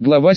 Глава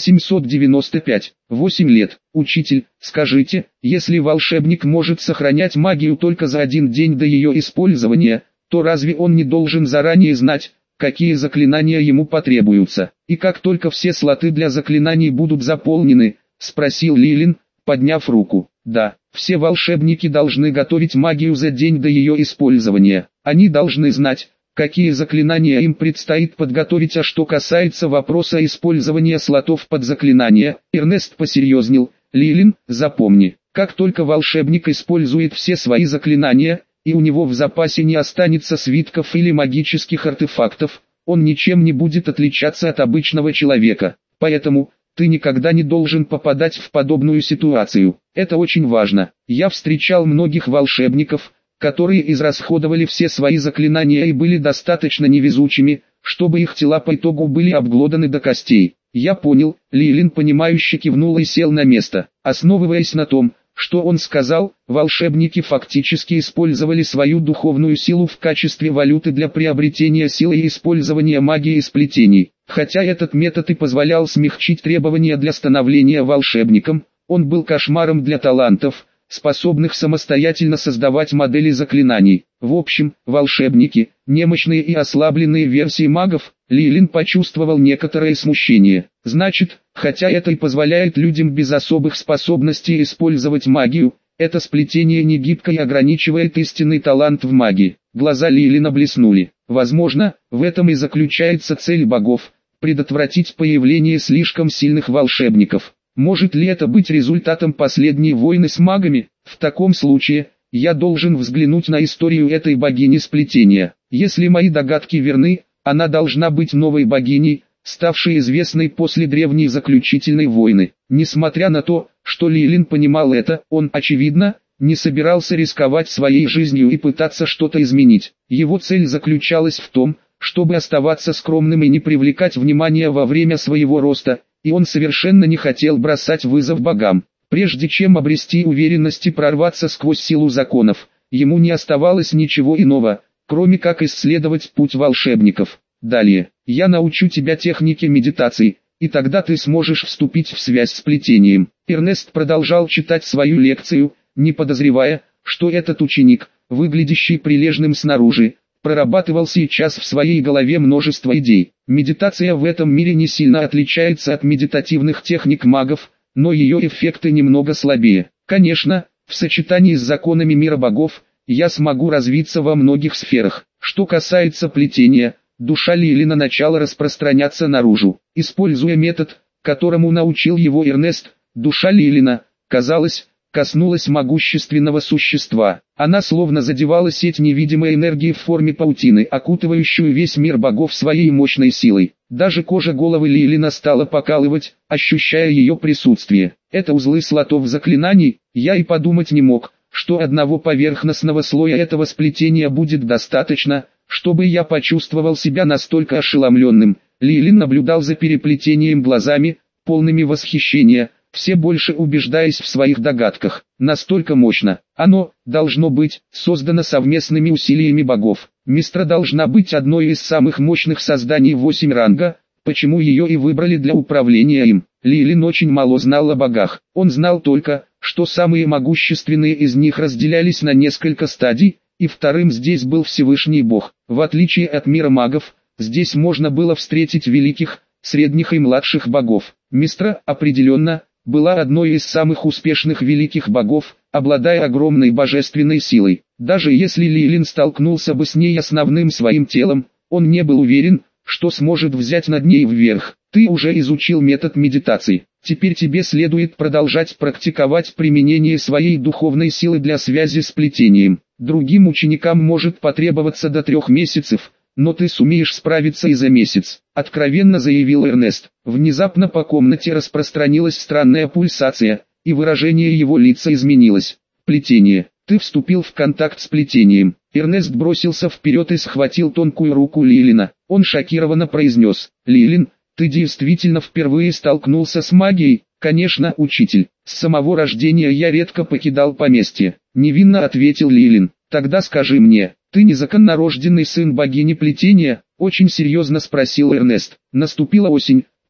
795. 8 лет. Учитель, скажите, если волшебник может сохранять магию только за один день до ее использования, то разве он не должен заранее знать, какие заклинания ему потребуются? И как только все слоты для заклинаний будут заполнены, спросил Лилин, подняв руку. Да, все волшебники должны готовить магию за день до ее использования. Они должны знать, какие заклинания им предстоит подготовить. А что касается вопроса использования слотов под заклинания, Эрнест посерьезнел. Лилин, запомни, как только волшебник использует все свои заклинания, и у него в запасе не останется свитков или магических артефактов, он ничем не будет отличаться от обычного человека. Поэтому, ты никогда не должен попадать в подобную ситуацию. Это очень важно. Я встречал многих волшебников, которые израсходовали все свои заклинания и были достаточно невезучими, чтобы их тела по итогу были обглоданы до костей. Я понял, Лилин понимающе кивнул и сел на место. Основываясь на том, что он сказал, волшебники фактически использовали свою духовную силу в качестве валюты для приобретения силы и использования магии и сплетений. Хотя этот метод и позволял смягчить требования для становления волшебником, он был кошмаром для талантов, способных самостоятельно создавать модели заклинаний. В общем, волшебники, немощные и ослабленные версии магов. Лилин почувствовал некоторое смущение. Значит, хотя это и позволяет людям без особых способностей использовать магию, это сплетение не гибко и ограничивает истинный талант в магии. Глаза Лилина блеснули. Возможно, в этом и заключается цель богов – предотвратить появление слишком сильных волшебников. Может ли это быть результатом последней войны с магами? В таком случае, я должен взглянуть на историю этой богини сплетения. Если мои догадки верны, она должна быть новой богиней, ставшей известной после древней заключительной войны. Несмотря на то, что Лилин понимал это, он, очевидно, не собирался рисковать своей жизнью и пытаться что-то изменить. Его цель заключалась в том, чтобы оставаться скромным и не привлекать внимания во время своего роста, и он совершенно не хотел бросать вызов богам. Прежде чем обрести уверенность и прорваться сквозь силу законов, ему не оставалось ничего иного, кроме как исследовать путь волшебников. Далее, я научу тебя технике медитации, и тогда ты сможешь вступить в связь с плетением. Эрнест продолжал читать свою лекцию, не подозревая, что этот ученик, выглядящий прилежным снаружи, прорабатывал сейчас в своей голове множество идей. Медитация в этом мире не сильно отличается от медитативных техник магов, но ее эффекты немного слабее. Конечно, в сочетании с законами мира богов, я смогу развиться во многих сферах. Что касается плетения, душа Лилина начала распространяться наружу. Используя метод, которому научил его Эрнест, душа Лилина, казалось, коснулась могущественного существа. Она словно задевала сеть невидимой энергии в форме паутины, окутывающую весь мир богов своей мощной силой. Даже кожа головы Лилина стала покалывать, ощущая ее присутствие. Это узлы слотов заклинаний. Я и подумать не мог, что одного поверхностного слоя этого сплетения будет достаточно, чтобы я почувствовал себя настолько ошеломленным. Лилин наблюдал за переплетением глазами, полными восхищения, все больше убеждаясь в своих догадках. Настолько мощно. Оно, должно быть, создано совместными усилиями богов. Мистра должна быть одной из самых мощных созданий 8 ранга, почему ее и выбрали для управления им. Лилин очень мало знал о богах. Он знал только, что самые могущественные из них разделялись на несколько стадий, и вторым здесь был Всевышний Бог. В отличие от мира магов, здесь можно было встретить великих, средних и младших богов. Мистра, определенно, была одной из самых успешных великих богов, обладая огромной божественной силой. Даже если Лилин столкнулся бы с ней основным своим телом, он не был уверен, что сможет взять над ней вверх. Ты уже изучил метод медитации. Теперь тебе следует продолжать практиковать применение своей духовной силы для связи с плетением. Другим ученикам может потребоваться до 3 месяцев, но ты сумеешь справиться и за месяц, откровенно заявил Эрнест. Внезапно по комнате распространилась странная пульсация, и выражение его лица изменилось. Плетение. Ты вступил в контакт с плетением. Эрнест бросился вперед и схватил тонкую руку Лилина. Он шокированно произнес: Лилин, ты действительно впервые столкнулся с магией? Конечно, учитель. С самого рождения я редко покидал поместье. Невинно ответил Лилин. Тогда скажи мне, ты незаконнорожденный сын богини плетения? Очень серьезно спросил Эрнест. Наступила осень,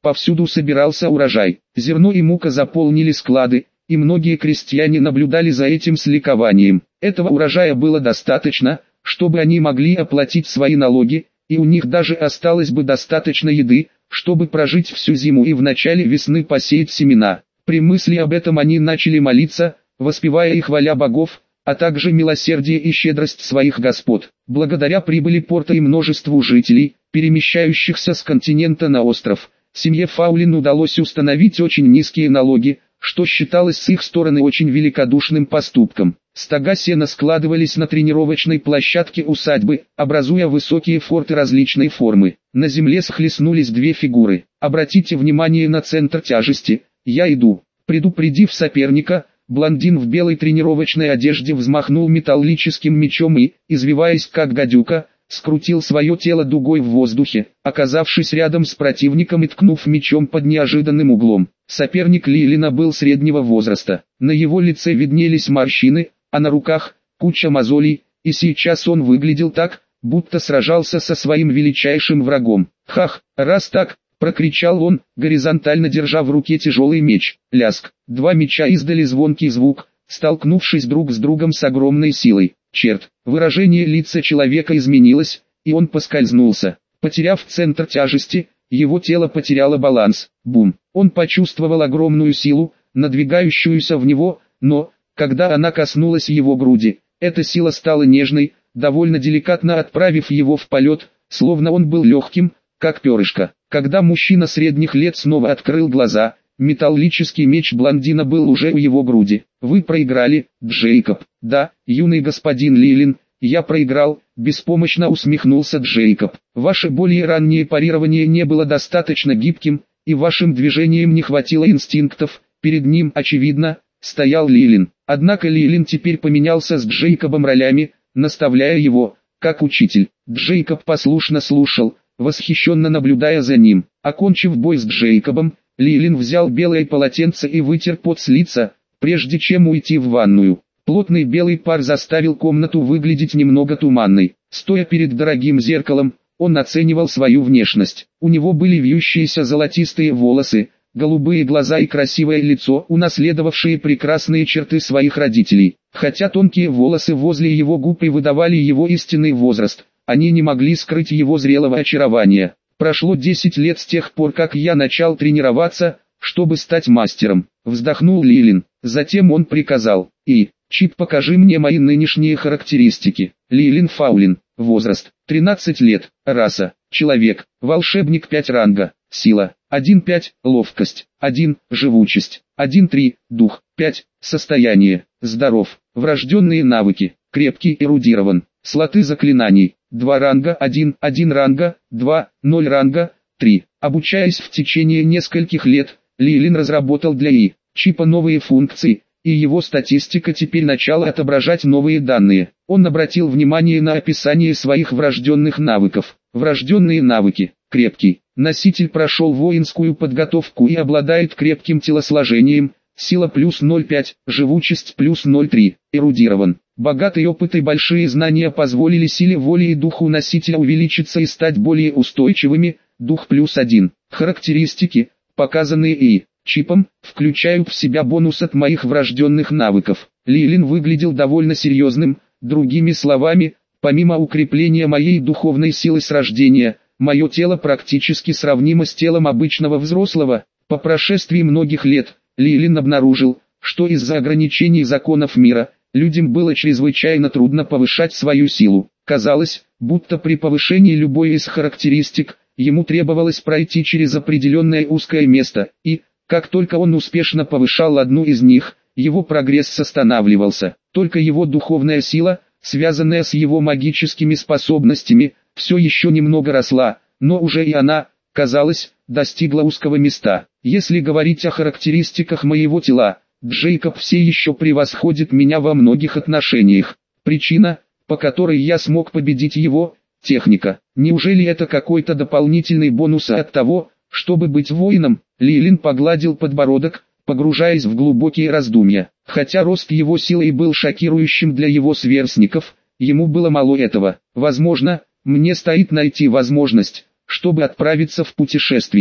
Повсюду собирался урожай. Зерно и мука заполнили склады, и многие крестьяне наблюдали за этим с ликованием. Этого урожая было достаточно, чтобы они могли оплатить свои налоги, и у них даже осталось бы достаточно еды, чтобы прожить всю зиму и в начале весны посеять семена. При мысли об этом они начали молиться, воспевая и хваля богов, а также милосердие и щедрость своих господ. Благодаря прибыли порта и множеству жителей, перемещающихся с континента на остров, семье Фаулин удалось установить очень низкие налоги, что считалось с их стороны очень великодушным поступком. Стога сена складывались на тренировочной площадке усадьбы, образуя высокие форты различной формы. На земле схлестнулись две фигуры. Обратите внимание на центр тяжести. «Я иду». Предупредив соперника, блондин в белой тренировочной одежде взмахнул металлическим мечом и, извиваясь как гадюка, скрутил свое тело дугой в воздухе, оказавшись рядом с противником и ткнув мечом под неожиданным углом. Соперник Лилина был среднего возраста. На его лице виднелись морщины, а на руках куча мозолей, и сейчас он выглядел так, будто сражался со своим величайшим врагом. «Хах, раз так!» — прокричал он, горизонтально держа в руке тяжелый меч. Ляск. Два меча издали звонкий звук, столкнувшись друг с другом с огромной силой. Черт, выражение лица человека изменилось, и он поскользнулся. Потеряв центр тяжести, его тело потеряло баланс. Бум! Он почувствовал огромную силу, надвигающуюся в него, но, когда она коснулась его груди, эта сила стала нежной, довольно деликатно отправив его в полет, словно он был легким, как перышко. Когда мужчина средних лет снова открыл глаза, металлический меч блондина был уже у его груди. «Вы проиграли, Джейкоб». «Да, юный господин Лилин, я проиграл», — беспомощно усмехнулся Джейкоб. «Ваше более раннее парирование не было достаточно гибким, и вашим движениям не хватило инстинктов». Перед ним, очевидно, стоял Лилин. Однако Лилин теперь поменялся с Джейкобом ролями, наставляя его, как учитель. Джейкоб послушно слушал, восхищенно наблюдая за ним. Окончив бой с Джейкобом, Лилин взял белое полотенце и вытер пот с лица, прежде чем уйти в ванную. Плотный белый пар заставил комнату выглядеть немного туманной. Стоя перед дорогим зеркалом, он оценивал свою внешность. У него были вьющиеся золотистые волосы, голубые глаза и красивое лицо, унаследовавшие прекрасные черты своих родителей. Хотя тонкие волосы возле его губ и выдавали его истинный возраст, они не могли скрыть его зрелого очарования. «Прошло 10 лет с тех пор, как я начал тренироваться, чтобы стать мастером», — вздохнул Лилин. Затем он приказал: «Чип, покажи мне мои нынешние характеристики». Лилин Фаулин. Возраст: 13 лет. Раса: человек. Волшебник 5 ранга. Сила: 1-5, ловкость: 1, живучесть: 1-3, дух: 5, состояние: здоров. Врожденные навыки: крепкий, эрудирован. Слоты заклинаний: 2 ранга, 1 ранга, 2, 0 ранга, 3. Обучаясь в течение нескольких лет, Лилин разработал для чипа новые функции, и его статистика теперь начала отображать новые данные. Он обратил внимание на описание своих врожденных навыков. Врожденные навыки: крепкий. Носитель прошел воинскую подготовку и обладает крепким телосложением, сила плюс 0,5, живучесть плюс 0,3, эрудирован. Богатый опыт и большие знания позволили силе воли и духу носителя увеличиться и стать более устойчивыми, дух плюс 1. Характеристики, показанные чипом, включают в себя бонус от моих врожденных навыков. Лилин выглядел довольно серьезным, другими словами, помимо укрепления моей духовной силы с рождения, мое тело практически сравнимо с телом обычного взрослого. По прошествии многих лет, Лилин обнаружил, что из-за ограничений законов мира, людям было чрезвычайно трудно повышать свою силу. Казалось, будто при повышении любой из характеристик, ему требовалось пройти через определенное узкое место, и, как только он успешно повышал одну из них, его прогресс останавливался. Только его духовная сила, связанная с его магическими способностями, все еще немного росла, но уже и она, казалось, достигла узкого места. Если говорить о характеристиках моего тела, Джейкоб все еще превосходит меня во многих отношениях. Причина, по которой я смог победить его, техника. Неужели это какой-то дополнительный бонус от того, чтобы быть воином? Лилин погладил подбородок, погружаясь в глубокие раздумья. Хотя рост его силы и был шокирующим для его сверстников, ему было мало этого. Возможно, мне стоит найти возможность, чтобы отправиться в путешествие.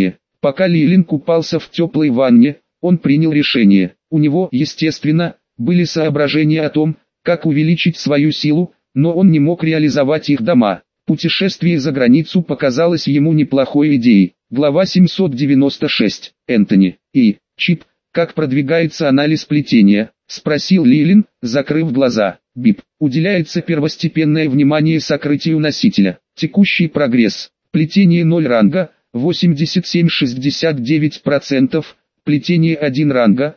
Пока Лилин купался в теплой ванне, он принял решение. У него, естественно, были соображения о том, как увеличить свою силу, но он не мог реализовать их дома. Путешествие за границу показалось ему неплохой идеей. Глава 796. Энтони. И, Чип, как продвигается анализ плетения? Спросил Лилин, закрыв глаза. Бип. Уделяется первостепенное внимание сокрытию носителя. Текущий прогресс. Плетение 0 ранга, 87,69%. Плетение 1 ранга,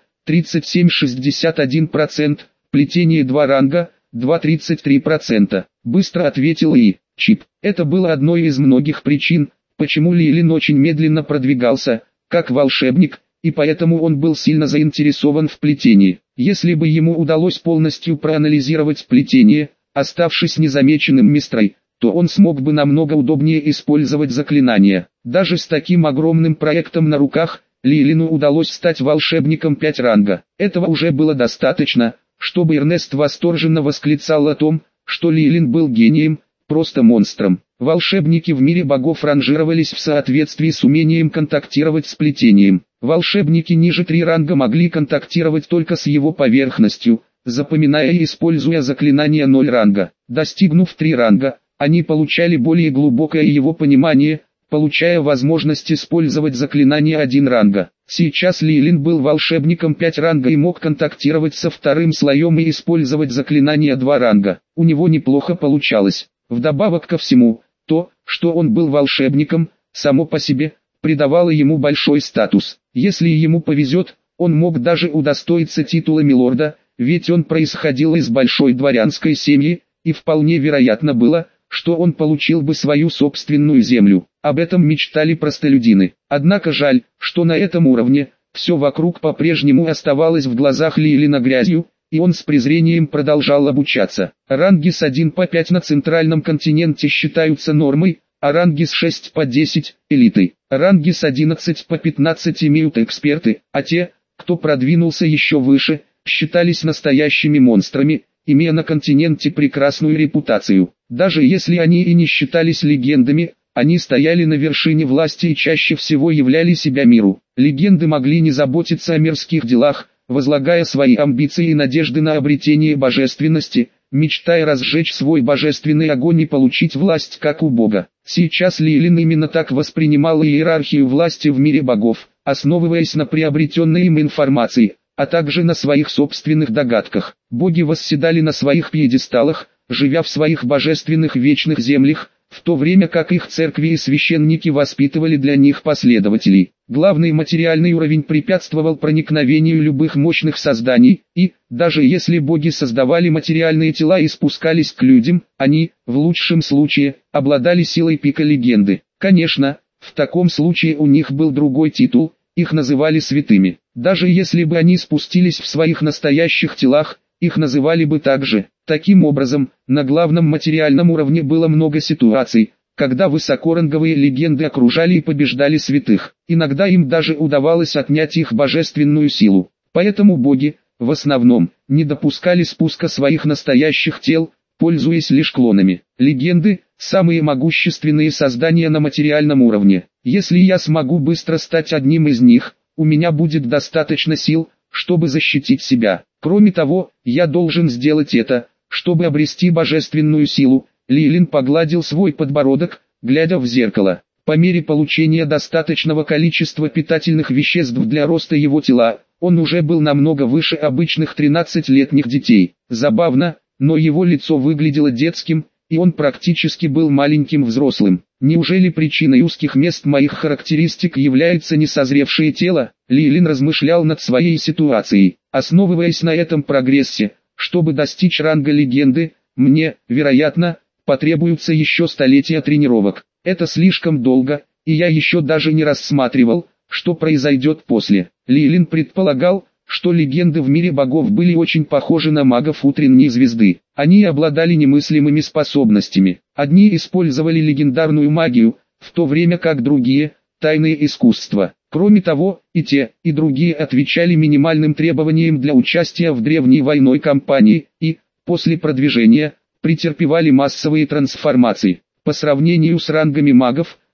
37,61%. Плетение 2 ранга, 2,33%. Быстро ответил И. Чип. Это было одной из многих причин, почему Лилин очень медленно продвигался, как волшебник, и поэтому он был сильно заинтересован в плетении. Если бы ему удалось полностью проанализировать плетение, оставшись незамеченным мистрой, то он смог бы намного удобнее использовать заклинания. Даже с таким огромным проектом на руках, Лилину удалось стать волшебником 5 ранга. Этого уже было достаточно, чтобы Эрнест восторженно восклицал о том, что Лилин был гением, просто монстром. Волшебники в мире богов ранжировались в соответствии с умением контактировать с плетением. Волшебники ниже 3 ранга могли контактировать только с его поверхностью, запоминая и используя заклинания 0 ранга. Достигнув 3 ранга, они получали более глубокое его понимание, получая возможность использовать заклинания 1 ранга. Сейчас Лилин был волшебником 5 ранга и мог контактировать со вторым слоем и использовать заклинания 2 ранга. У него неплохо получалось. Вдобавок ко всему, то, что он был волшебником, само по себе, придавало ему большой статус. Если ему повезет, он мог даже удостоиться титула милорда, ведь он происходил из большой дворянской семьи, и вполне вероятно было, что он получил бы свою собственную землю. Об этом мечтали простолюдины. Однако жаль, что на этом уровне, все вокруг по-прежнему оставалось в глазах Лилина грязью, и он с презрением продолжал обучаться. Ранги с 1 по 5 на центральном континенте считаются нормой, а ранги с 6 по 10 – элитой. Ранги с 11 по 15 имеют эксперты, а те, кто продвинулся еще выше, считались настоящими монстрами, имея на континенте прекрасную репутацию. Даже если они и не считались легендами, они стояли на вершине власти и чаще всего являли себя миру. Легенды могли не заботиться о мирских делах, возлагая свои амбиции и надежды на обретение божественности, мечтая разжечь свой божественный огонь и получить власть как у Бога. Сейчас Лилин именно так воспринимал иерархию власти в мире богов, основываясь на приобретенной им информации, а также на своих собственных догадках. Боги восседали на своих пьедесталах, живя в своих божественных вечных землях, в то время как их церкви и священники воспитывали для них последователей. Главный материальный уровень препятствовал проникновению любых мощных созданий, и, даже если боги создавали материальные тела и спускались к людям, они, в лучшем случае, обладали силой пика легенды. Конечно, в таком случае у них был другой титул, их называли святыми. Даже если бы они спустились в своих настоящих телах, их называли бы так же. Таким образом, на главном материальном уровне было много ситуаций, когда высокоранговые легенды окружали и побеждали святых. Иногда им даже удавалось отнять их божественную силу. Поэтому боги, в основном, не допускали спуска своих настоящих тел, пользуясь лишь клонами. Легенды – самые могущественные создания на материальном уровне. Если я смогу быстро стать одним из них, у меня будет достаточно сил, чтобы защитить себя. Кроме того, я должен сделать это, чтобы обрести божественную силу. Лилин погладил свой подбородок, глядя в зеркало. По мере получения достаточного количества питательных веществ для роста его тела, он уже был намного выше обычных 13-летних детей. Забавно, но его лицо выглядело детским, и он практически был маленьким взрослым. Неужели причиной узких мест моих характеристик является несозревшее тело? Лилин размышлял над своей ситуацией. Основываясь на этом прогрессе, чтобы достичь ранга легенды, мне, вероятно, потребуются еще столетия тренировок. Это слишком долго, и я еще даже не рассматривал, что произойдет после. Лилин предполагал, что легенды в мире богов были очень похожи на магов утренней звезды. Они обладали немыслимыми способностями. Одни использовали легендарную магию, в то время как другие – тайные искусства. Кроме того, и те, и другие отвечали минимальным требованиям для участия в древней военной кампании и, после продвижения, претерпевали массовые трансформации. По сравнению с рангами магов,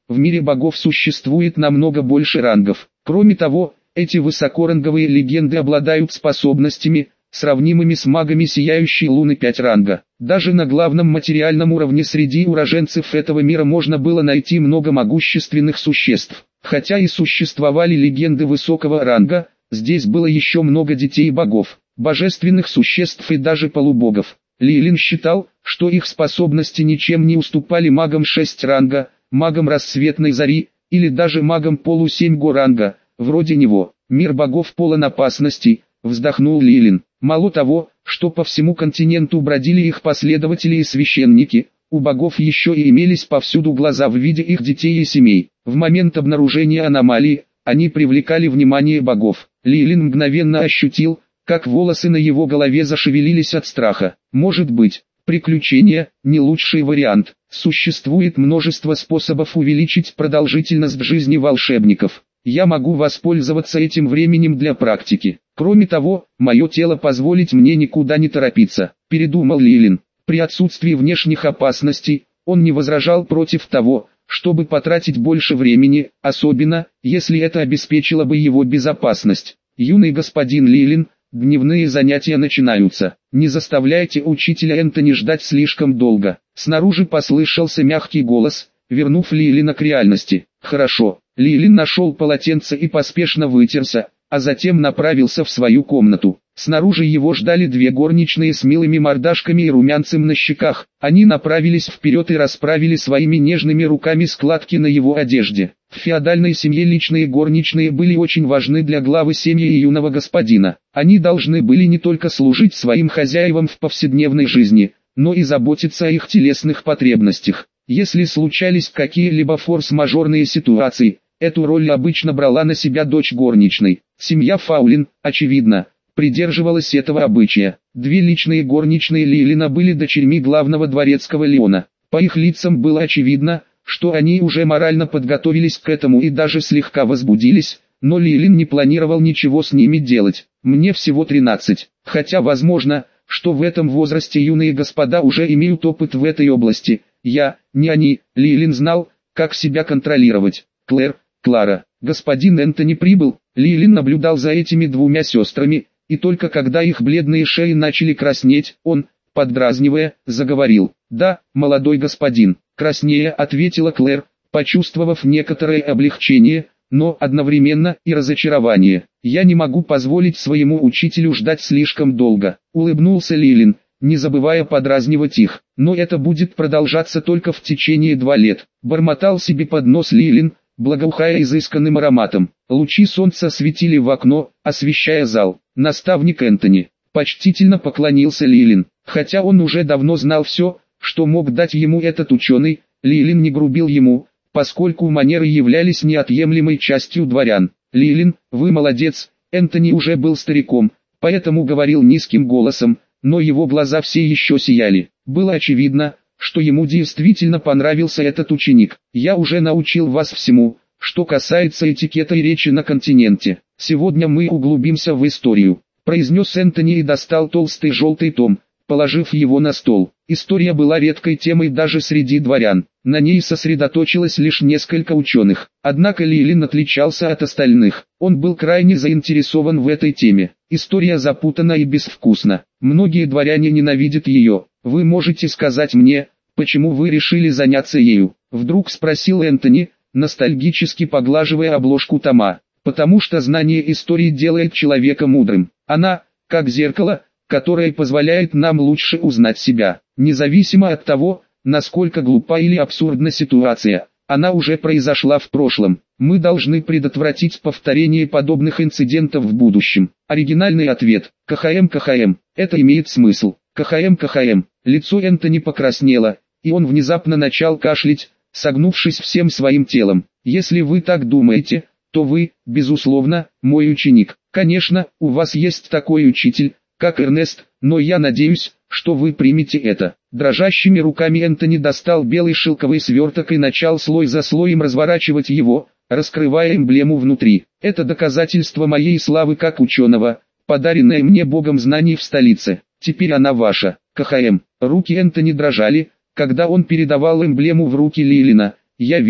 в мире богов существует намного больше рангов. Кроме того, эти высокоранговые легенды обладают способностями, сравнимыми с магами сияющей луны 5 ранга. Даже на главном материальном уровне среди уроженцев этого мира можно было найти много могущественных существ. Хотя и существовали легенды высокого ранга, здесь было еще много детей богов, божественных существ и даже полубогов. Лилин считал, что их способности ничем не уступали магам 6 ранга, магам рассветной зари, или даже магам полу-7 ранга, вроде него. Мир богов полон опасностей, вздохнул Лилин. Мало того, что по всему континенту бродили их последователи и священники, у богов еще и имелись повсюду глаза в виде их детей и семей. В момент обнаружения аномалии, они привлекали внимание богов. Лилин мгновенно ощутил, как волосы на его голове зашевелились от страха. Может быть, приключения – не лучший вариант. Существует множество способов увеличить продолжительность жизни волшебников. Я могу воспользоваться этим временем для практики. Кроме того, мое тело позволит мне никуда не торопиться, передумал Лилин. При отсутствии внешних опасностей, он не возражал против того, чтобы потратить больше времени, особенно, если это обеспечило бы его безопасность. Юный господин Лилин, дневные занятия начинаются. Не заставляйте учителя Энтони ждать слишком долго. Снаружи послышался мягкий голос, вернув Лилина к реальности. Хорошо. Лилин нашел полотенце и поспешно вытерся, а затем направился в свою комнату. Снаружи его ждали две горничные с милыми мордашками и румянцем на щеках. Они направились вперед и расправили своими нежными руками складки на его одежде. В феодальной семье личные горничные были очень важны для главы семьи и юного господина. Они должны были не только служить своим хозяевам в повседневной жизни, но и заботиться о их телесных потребностях. Если случались какие-либо форс-мажорные ситуации, эту роль обычно брала на себя дочь горничной. Семья Фаулин, очевидно, придерживалась этого обычая. Две личные горничные Лилина были дочерьми главного дворецкого Леона. По их лицам было очевидно, что они уже морально подготовились к этому и даже слегка возбудились, но Лилин не планировал ничего с ними делать. Мне всего 13, хотя возможно, что в этом возрасте юные господа уже имеют опыт в этой области. Я, не они. Лилин знал, как себя контролировать. Клара, господин Энтони прибыл. Лилин наблюдал за этими двумя сестрами, и только когда их бледные шеи начали краснеть, он, поддразнивая, заговорил. «Да, молодой господин», — краснея ответила Клэр, почувствовав некоторое облегчение, но одновременно и разочарование. «Я не могу позволить своему учителю ждать слишком долго», — улыбнулся Лилин, не забывая подразнивать их. «Но это будет продолжаться только в течение 2 лет», — бормотал себе под нос Лилин, благоухая изысканным ароматом. Лучи солнца светили в окно, освещая зал. Наставник Энтони. Почтительно поклонился Лилин. Хотя он уже давно знал все, что мог дать ему этот ученый, Лилин не грубил ему, поскольку манеры являлись неотъемлемой частью дворян. «Лилин, вы молодец», Энтони уже был стариком, поэтому говорил низким голосом, но его глаза все еще сияли. Было очевидно, что ему действительно понравился этот ученик. «Я уже научил вас всему, что касается этикета и речи на континенте. Сегодня мы углубимся в историю», — произнес Энтони и достал толстый желтый том, положив его на стол. История была редкой темой даже среди дворян. На ней сосредоточилось лишь несколько ученых. Однако Лилин отличался от остальных. Он был крайне заинтересован в этой теме. История запутана и безвкусна. Многие дворяне ненавидят ее. «Вы можете сказать мне, почему вы решили заняться ею?» — вдруг спросил Энтони, ностальгически поглаживая обложку тома. «Потому что знание истории делает человека мудрым. Она, как зеркало, которое позволяет нам лучше узнать себя. Независимо от того, насколько глупа или абсурдна ситуация, она уже произошла в прошлом. Мы должны предотвратить повторение подобных инцидентов в будущем». Оригинальный ответ. КХМ. Это имеет смысл. КХМ. Лицо Энтони покраснело, и он внезапно начал кашлять, согнувшись всем своим телом. «Если вы так думаете, то вы, безусловно, мой ученик. Конечно, у вас есть такой учитель, как Эрнест, но я надеюсь, что вы примете это». Дрожащими руками Энтони достал белый шелковый сверток и начал слой за слоем разворачивать его, раскрывая эмблему внутри. «Это доказательство моей славы как ученого, подаренное мне Богом знаний в столице. Теперь она ваша, КХМ». Руки Энтони дрожали, когда он передавал эмблему в руки Лилина. «Я верю,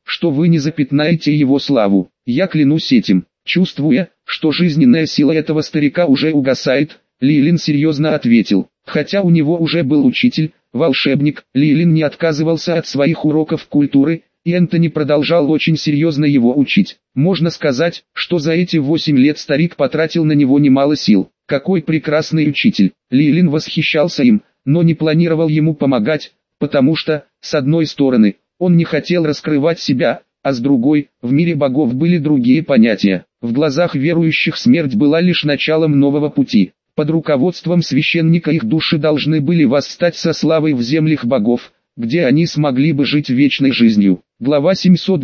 что вы не запятнаете его славу. Я клянусь этим. Чувствуя, что жизненная сила этого старика уже угасает, Лилин серьезно ответил. Хотя у него уже был учитель, волшебник, Лилин не отказывался от своих уроков культуры, и Энтони продолжал очень серьезно его учить. Можно сказать, что за эти 8 лет старик потратил на него немало сил. Какой прекрасный учитель! Лилин восхищался им, но не планировал ему помогать, потому что, с одной стороны, он не хотел раскрывать себя, а с другой, в мире богов были другие понятия. В глазах верующих смерть была лишь началом нового пути. Под руководством священника их души должны были восстать со славой в землях богов, где они смогли бы жить вечной жизнью. Глава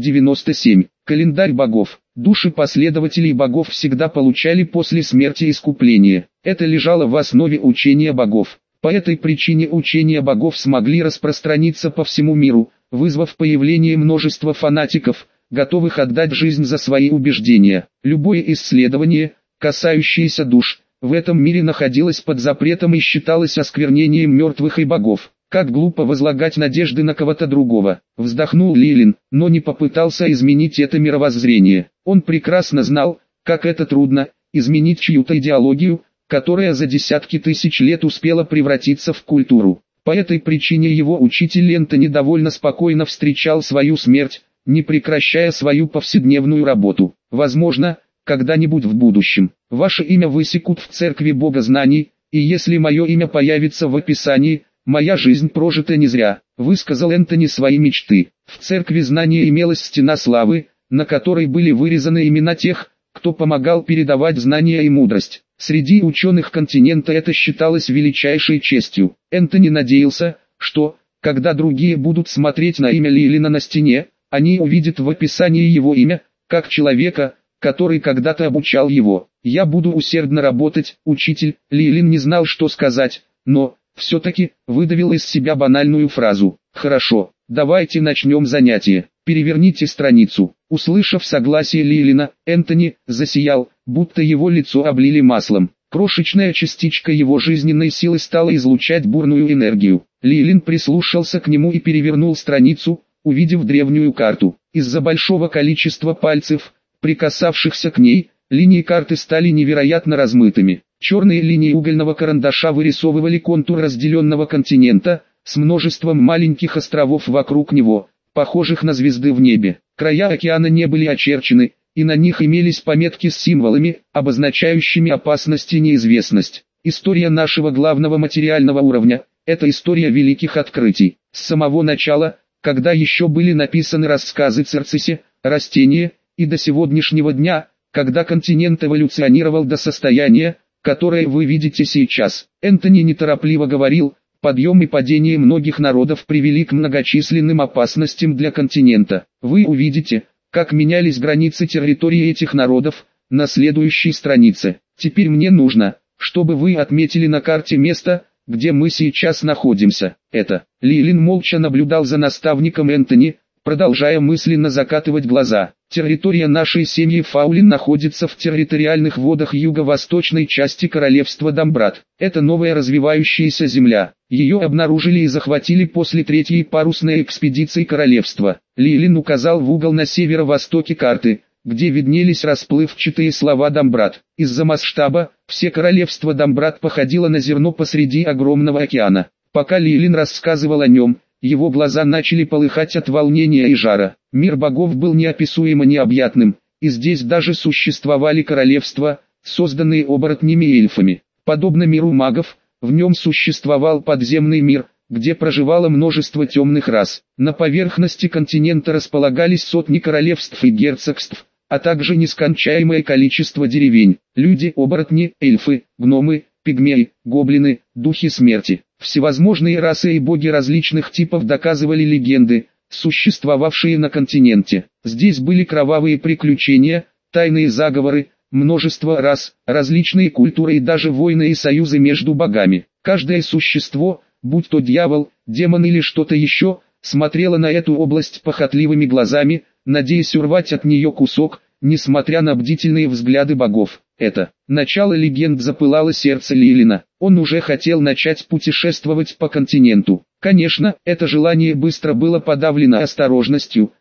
797. Календарь богов. Души последователей богов всегда получали после смерти искупление. Это лежало в основе учения богов. По этой причине учения богов смогли распространиться по всему миру, вызвав появление множества фанатиков, готовых отдать жизнь за свои убеждения. Любое исследование, касающееся душ, в этом мире находилось под запретом и считалось осквернением мертвых и богов. Как глупо возлагать надежды на кого-то другого, вздохнул Лилин, но не попытался изменить это мировоззрение. Он прекрасно знал, как это трудно, изменить чью-то идеологию, которая за десятки тысяч лет успела превратиться в культуру. По этой причине его учитель Энтони довольно спокойно встречал свою смерть, не прекращая свою повседневную работу. Возможно, когда-нибудь в будущем, ваше имя высекут в церкви Бога знаний, и если мое имя появится в описании, моя жизнь прожита не зря, высказал Энтони свои мечты. В церкви знания имелась стена славы, на которой были вырезаны имена тех, кто помогал передавать знания и мудрость. Среди ученых континента это считалось величайшей честью. Энтони надеялся, что, когда другие будут смотреть на имя Лилина на стене, они увидят в описании его имя, как человека, который когда-то обучал его. «Я буду усердно работать, учитель». Лилин не знал, что сказать, но, все-таки, выдавил из себя банальную фразу. «Хорошо, давайте начнем занятие. Переверните страницу». Услышав согласие Лилина, Энтони засиял, будто его лицо облили маслом. Крошечная частичка его жизненной силы стала излучать бурную энергию. Лилин прислушался к нему и перевернул страницу, увидев древнюю карту. Из-за большого количества пальцев, прикасавшихся к ней, линии карты стали невероятно размытыми. Черные линии угольного карандаша вырисовывали контур разделенного континента, с множеством маленьких островов вокруг него, похожих на звезды в небе. Края океана не были очерчены, и на них имелись пометки с символами, обозначающими опасность и неизвестность. История нашего главного материального уровня – это история великих открытий. С самого начала, когда еще были написаны рассказы Церцеси, растения, и до сегодняшнего дня, когда континент эволюционировал до состояния, которое вы видите сейчас. Энтони неторопливо говорил, подъем и падение многих народов привели к многочисленным опасностям для континента. Вы увидите, как менялись границы территории этих народов, на следующей странице. Теперь мне нужно, чтобы вы отметили на карте место, где мы сейчас находимся. Это. Лилин молча наблюдал за наставником Энтони, продолжая мысленно закатывать глаза. Территория нашей семьи Фаулин находится в территориальных водах юго-восточной части королевства Дамбрат. Это новая развивающаяся земля. Ее обнаружили и захватили после третьей парусной экспедиции королевства. Лилин указал в угол на северо-востоке карты, где виднелись расплывчатые слова Дамбрат. Из-за масштаба, все королевство Дамбрат походило на зерно посреди огромного океана. Пока Лилин рассказывал о нем, его глаза начали полыхать от волнения и жара. Мир богов был неописуемо необъятным, и здесь даже существовали королевства, созданные оборотнями и эльфами. Подобно миру магов, в нем существовал подземный мир, где проживало множество темных рас. На поверхности континента располагались сотни королевств и герцогств, а также нескончаемое количество деревень. Люди, оборотни, эльфы, гномы, пигмеи, гоблины, духи смерти. Всевозможные расы и боги различных типов доказывали легенды, существовавшие на континенте. Здесь были кровавые приключения, тайные заговоры, множество рас, различные культуры и даже войны и союзы между богами. Каждое существо, будь то дьявол, демон или что-то еще, смотрело на эту область похотливыми глазами, надеясь урвать от нее кусок, несмотря на бдительные взгляды богов. Это начало легенд запылало сердце Лилина. Он уже хотел начать путешествовать по континенту. Конечно, это желание быстро было подавлено осторожностью,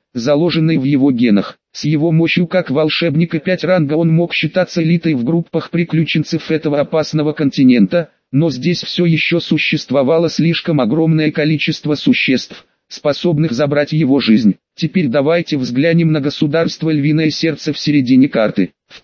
заложенной в его генах. С его мощью как волшебника 5 ранга он мог считаться элитой в группах приключенцев этого опасного континента, но здесь все еще существовало слишком огромное количество существ, способных забрать его жизнь. Теперь давайте взглянем на государство Львиное Сердце в середине карты. В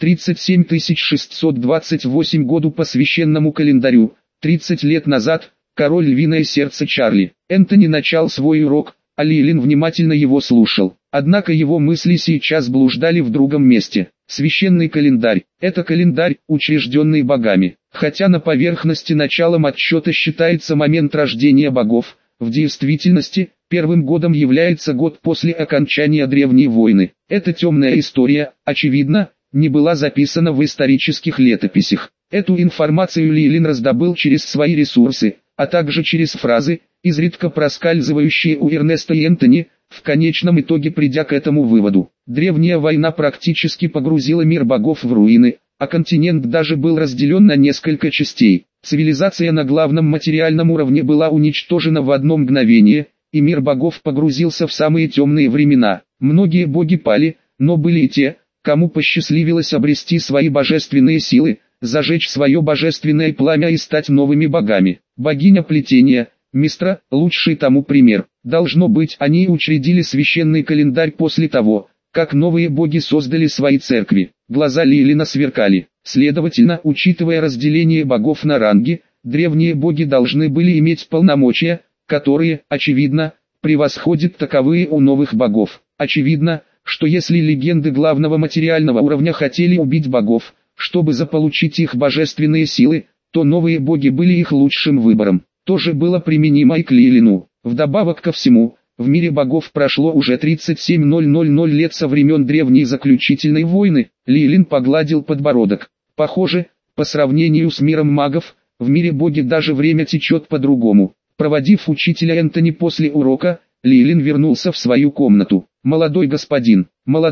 37628 году по священному календарю, 30 лет назад, король Львиное Сердце Чарли Энтони начал свой урок, а Лилин внимательно его слушал. Однако его мысли сейчас блуждали в другом месте. Священный календарь – это календарь, учрежденный богами. Хотя на поверхности началом отсчета считается момент рождения богов, в действительности, первым годом является год после окончания Древней войны. Эта темная история, очевидно, не была записана в исторических летописях. Эту информацию Лилин раздобыл через свои ресурсы, а также через фразы, изредка проскальзывающие у Эрнеста и Энтони, в конечном итоге придя к этому выводу. Древняя война практически погрузила мир богов в руины, а континент даже был разделен на несколько частей. Цивилизация на главном материальном уровне была уничтожена в одно мгновение, и мир богов погрузился в самые темные времена. Многие боги пали, но были и те, кому посчастливилось обрести свои божественные силы, зажечь свое божественное пламя и стать новыми богами. Богиня плетения, Мистра, лучший тому пример. Должно быть, они учредили священный календарь после того, как новые боги создали свои церкви. Глаза Лилина сверкали. Следовательно, учитывая разделение богов на ранги, древние боги должны были иметь полномочия, которые, очевидно, превосходят таковые у новых богов. Очевидно, что если легенды главного материального уровня хотели убить богов, чтобы заполучить их божественные силы, то новые боги были их лучшим выбором. То же было применимо и к Лилину. Вдобавок ко всему, в мире богов прошло уже 37 лет со времен древней заключительной войны. Лилин погладил подбородок. Похоже, по сравнению с миром магов, в мире боги даже время течет по-другому. Проводив учителя Энтони после урока, Лилин вернулся в свою комнату. молодой господин,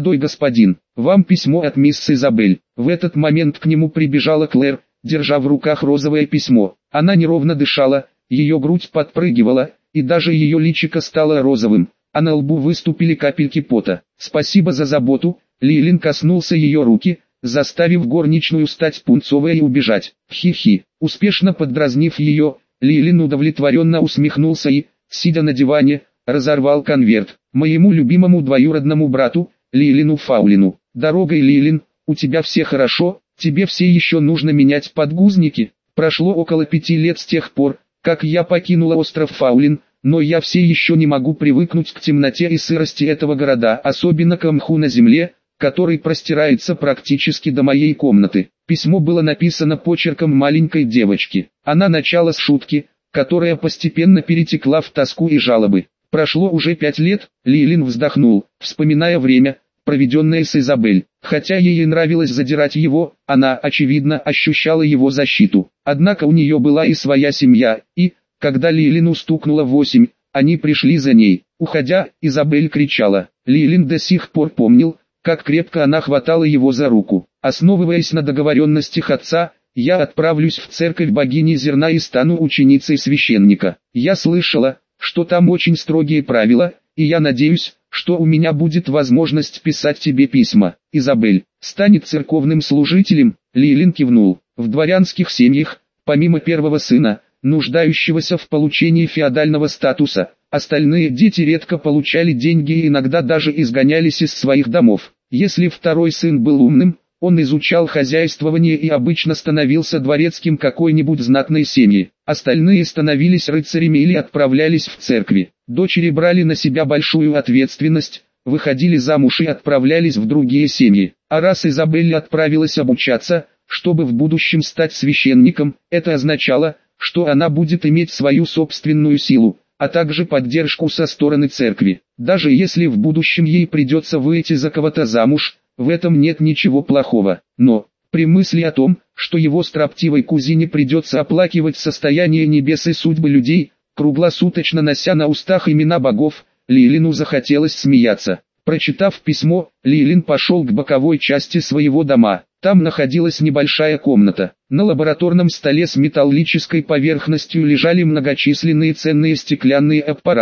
вам письмо от мисс Изабель». В этот момент к нему прибежала Клэр, держа в руках розовое письмо. Она неровно дышала, ее грудь подпрыгивала, и даже ее личико стало розовым, а на лбу выступили капельки пота. «Спасибо за заботу», Лилин коснулся ее руки, заставив горничную стать пунцовой и убежать. «Хи-хи». Успешно поддразнив ее, Лилин удовлетворенно усмехнулся и, сидя на диване, разорвал конверт. «Моему любимому двоюродному брату, Лилину Фаулину. Дорогой, Лилин, у тебя все хорошо, тебе все еще нужно менять подгузники. Прошло около 5 лет с тех пор, как я покинула остров Фаулин, но я все еще не могу привыкнуть к темноте и сырости этого города, особенно к мху на земле, который простирается практически до моей комнаты». Письмо было написано почерком маленькой девочки. Она начала с шутки, которая постепенно перетекла в тоску и жалобы. Прошло уже 5 лет, Лилин вздохнул, вспоминая время, проведенное с Изабель. Хотя ей нравилось задирать его, она, очевидно, ощущала его защиту. Однако у нее была и своя семья, и, когда Лилину стукнуло 8, они пришли за ней. Уходя, Изабель кричала. Лилин до сих пор помнил, как крепко она хватала его за руку. Основываясь на договоренностях отца, я отправлюсь в церковь богини зерна и стану ученицей священника. Я слышала, что там очень строгие правила, и я надеюсь, что у меня будет возможность писать тебе письма. Изабель станет церковным служителем. Лилин кивнул. В дворянских семьях, помимо первого сына, нуждающегося в получении феодального статуса, остальные дети редко получали деньги и иногда даже изгонялись из своих домов. Если второй сын был умным, он изучал хозяйствование и обычно становился дворецким какой-нибудь знатной семьи. Остальные становились рыцарями или отправлялись в церкви. Дочери брали на себя большую ответственность, выходили замуж и отправлялись в другие семьи. А раз Изабель отправилась обучаться, чтобы в будущем стать священником, это означало, что она будет иметь свою собственную силу, а также поддержку со стороны церкви. Даже если в будущем ей придется выйти за кого-то замуж, в этом нет ничего плохого. Но, при мысли о том, что его строптивой кузине придется оплакивать состояние небес и судьбы людей, круглосуточно нося на устах имена богов, Лилину захотелось смеяться. Прочитав письмо, Лилин пошел к боковой части своего дома. Там находилась небольшая комната. На лабораторном столе с металлической поверхностью лежали многочисленные ценные стеклянные аппараты.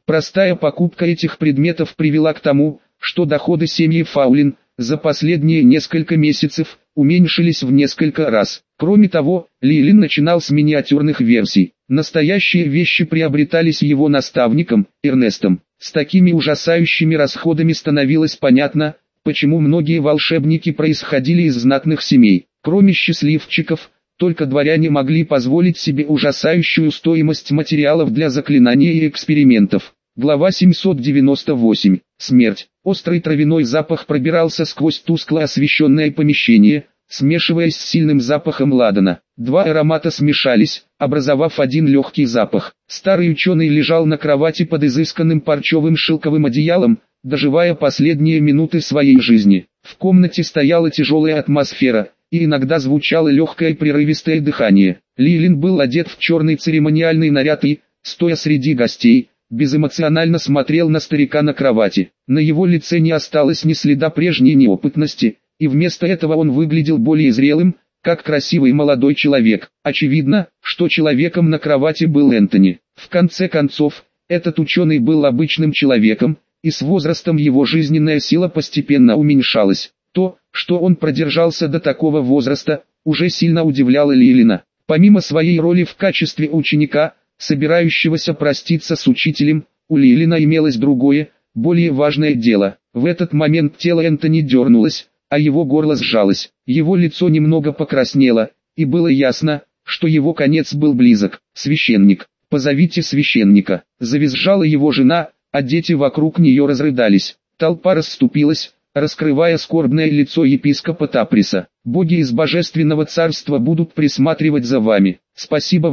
Простая покупка этих предметов привела к тому, что доходы семьи Фаулин за последние несколько месяцев уменьшились в несколько раз. Кроме того, Лилин начинал с миниатюрных версий. Настоящие вещи приобретались его наставником, Эрнестом. С такими ужасающими расходами становилось понятно, почему многие волшебники происходили из знатных семей. Кроме счастливчиков, только дворяне могли позволить себе ужасающую стоимость материалов для заклинаний и экспериментов. Глава 798. Смерть. Острый травяной запах пробирался сквозь тускло освещенное помещение, смешиваясь с сильным запахом ладана. Два аромата смешались, образовав один легкий запах. Старый ученый лежал на кровати под изысканным парчевым шелковым одеялом, доживая последние минуты своей жизни. В комнате стояла тяжелая атмосфера, и иногда звучало легкое прерывистое дыхание. Лилин был одет в черный церемониальный наряд и, стоя среди гостей, безэмоционально смотрел на старика на кровати. На его лице не осталось ни следа прежней неопытности, и вместо этого он выглядел более зрелым, как красивый молодой человек. Очевидно, что человеком на кровати был Энтони. В конце концов, этот ученый был обычным человеком, и с возрастом его жизненная сила постепенно уменьшалась. То, что он продержался до такого возраста, уже сильно удивляло Лилина. Помимо своей роли в качестве ученика, собирающегося проститься с учителем, у Лилина имелось другое, более важное дело. В этот момент тело Энтони дернулось, а его горло сжалось. Его лицо немного покраснело, и было ясно, что его конец был близок. «Священник, позовите священника!» Завизжала его жена, а дети вокруг нее разрыдались. Толпа расступилась, раскрывая скорбное лицо епископа Таприса. «Боги из Божественного Царства будут присматривать за вами. Спасибо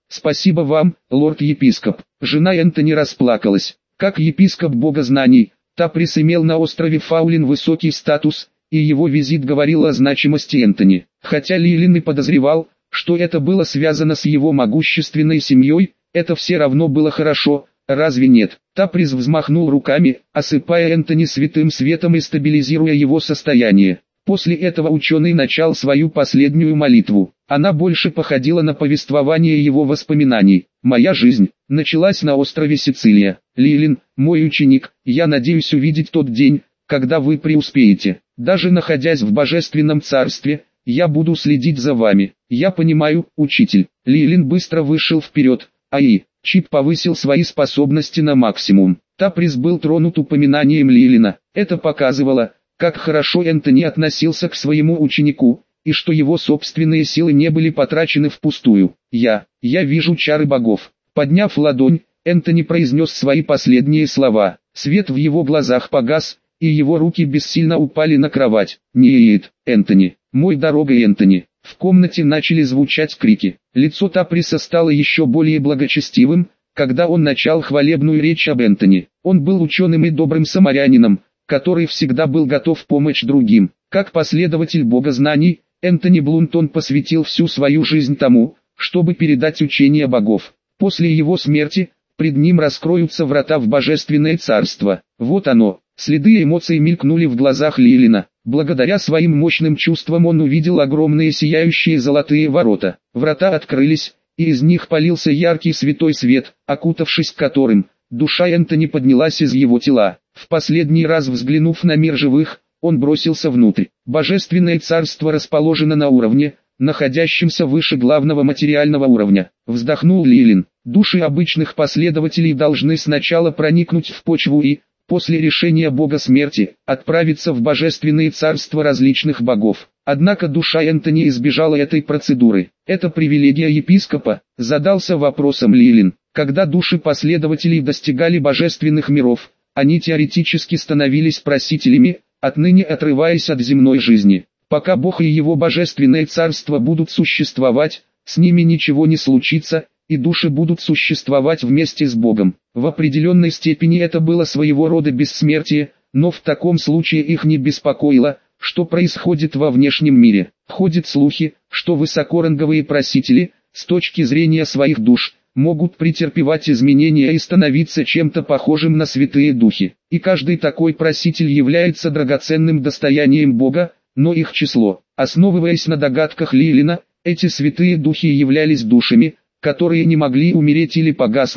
вам, лорд-епископ». Жена Энтони расплакалась. Как епископ богознаний, Таприс имел на острове Фаулин высокий статус, и его визит говорил о значимости Энтони. Хотя Лилин и подозревал, что это было связано с его могущественной семьей, это все равно было хорошо, разве нет? Таприс взмахнул руками, осыпая Энтони святым светом и стабилизируя его состояние. После этого ученый начал свою последнюю молитву. Она больше походила на повествование его воспоминаний. «Моя жизнь началась на острове Сицилия. Лилин, мой ученик, я надеюсь увидеть тот день, когда вы преуспеете. Даже находясь в Божественном Царстве, я буду следить за вами. Я понимаю, учитель». Лилин быстро вышел вперед, Чип повысил свои способности на максимум. Таприс был тронут упоминанием Лилина. Это показывало, как хорошо Энтони относился к своему ученику, и что его собственные силы не были потрачены впустую. Я вижу чары богов». Подняв ладонь, Энтони произнес свои последние слова. Свет в его глазах погас, и его руки бессильно упали на кровать. «Нет, Энтони, мой дорогой Энтони». В комнате начали звучать крики. Лицо Таприса стало еще более благочестивым, когда он начал хвалебную речь об Энтони. Он был ученым и добрым самарянином, который всегда был готов помочь другим. Как последователь богознаний, Энтони Блунтон посвятил всю свою жизнь тому, чтобы передать учение богов. После его смерти, пред ним раскроются врата в Божественное Царство. Вот оно. Следы эмоций мелькнули в глазах Лилина. Благодаря своим мощным чувствам он увидел огромные сияющие золотые ворота. Врата открылись, и из них полился яркий святой свет, окутавшись которым, душа Энтони поднялась из его тела. В последний раз взглянув на мир живых, он бросился внутрь. Божественное Царство расположено на уровне, находящемся выше главного материального уровня. Вздохнул Лилин. Души обычных последователей должны сначала проникнуть в почву и, после решения бога смерти, отправиться в божественные царства различных богов. Однако душа Энтони избежала этой процедуры. Это привилегия епископа, задался вопросом Лилин. Когда души последователей достигали божественных миров, они теоретически становились просителями, отныне отрываясь от земной жизни. Пока Бог и его божественное царство будут существовать, с ними ничего не случится, и души будут существовать вместе с Богом. В определенной степени это было своего рода бессмертие, но в таком случае их не беспокоило, что происходит во внешнем мире. Ходят слухи, что высокоранговые просители, с точки зрения своих душ, могут претерпевать изменения и становиться чем-то похожим на святые духи. И каждый такой проситель является драгоценным достоянием Бога, но их число. Основываясь на догадках Лилина, эти святые духи являлись душами, которые не могли умереть или погаснуть,